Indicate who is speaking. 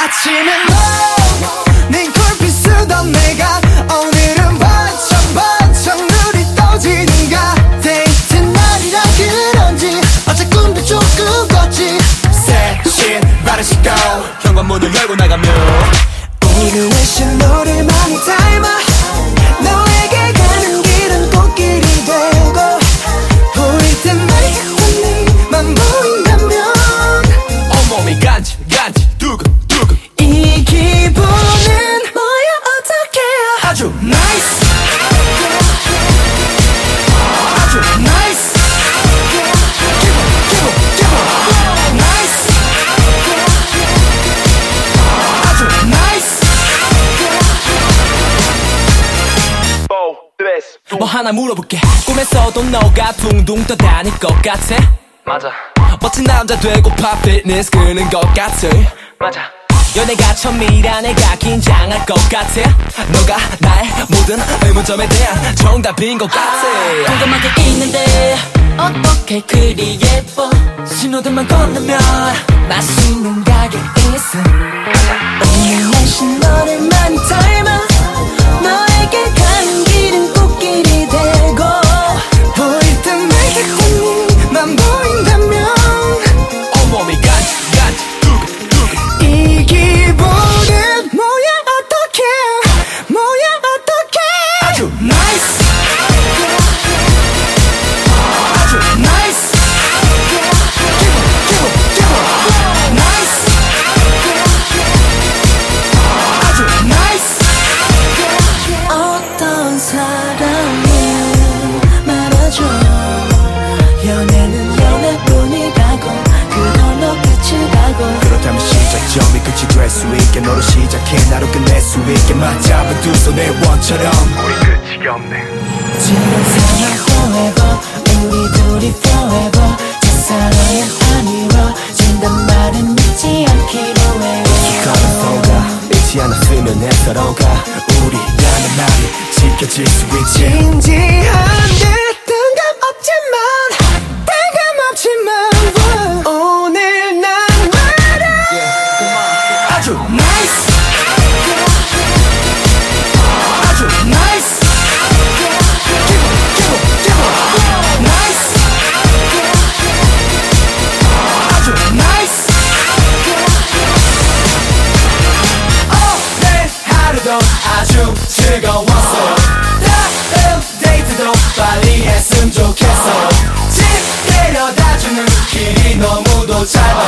Speaker 1: 아침엔 네 콜빛 쓰던 내가 오늘은 반짝반짝 눈이 떠지는가. 데이트 날이라 그런지 어제 꿈도 조금 꿨지. 새 신발을 신고
Speaker 2: 현관문을 열고 나가면
Speaker 1: 오늘의 신호를 많이 닮아 너에게 가는 길은 꽃길이 되고 보일 땐 말 같은 네만 보인다면
Speaker 2: 온몸이 간질간질 두근두근
Speaker 1: 이 기분은 뭐야 어떡해. 아주 나이스 아주 나이스 기분 나이스 아주 나이스.
Speaker 2: 뭐 하나 물어볼게. 꿈에서도 너가 둥둥 떠다닐 것 같아.
Speaker 3: 맞아.
Speaker 2: 멋진 남자 되고파 피트니스 끄는 것 같아.
Speaker 3: 맞아.
Speaker 2: 연애가 처음이라 내가 긴장할 것 같아. 너가 나의 모든 의문점에 대한 정답인 것 같아.
Speaker 3: 궁금하게 있는데 어떻게 그리 예뻐.
Speaker 2: 신호등만 건너면
Speaker 3: 맛있는 가게 있어.
Speaker 1: 오늘 날씬 너를 많이 닮아 너에게 가는 길은 꽃길이 되고 보일 땐 말 같은 네만 보인다면
Speaker 2: 온몸이 간질간질 두근두근
Speaker 1: 이 기분은 뭐야 어떡해. 뭐야 어떡해. 아주 나이스 아주 나이스 기분 나이스 아주 나이스. 어떤 사람이 말아줘 연애는 연애뿐이라고 그걸로 끝이 가고.
Speaker 2: 그렇다면 시작점이 끝이 될 수 있게 너로 시작해 나로 끝낼 수 있게 맞잡은 두 손의 원처럼
Speaker 3: 우리 끝이 없네.
Speaker 1: 지금 사랑 forever 우리 둘이 forever 첫사랑은 안 이루어진단 말은 믿지 않기로 해요.
Speaker 2: 가면서가 잊지 않았으면 해서로가 우리라는 말이 지켜질 수 있지.
Speaker 1: 진지한 듯 뜬금없지만 오늘 난 말야 아주 나이스 아주 나이스 기분 나이스 아주 나이스.
Speaker 2: 오늘 하루도 아주 즐거웠어. 다음 데이트도 빨리 했으면 좋겠어. 집 데려다주는 길이 너무도 짧아.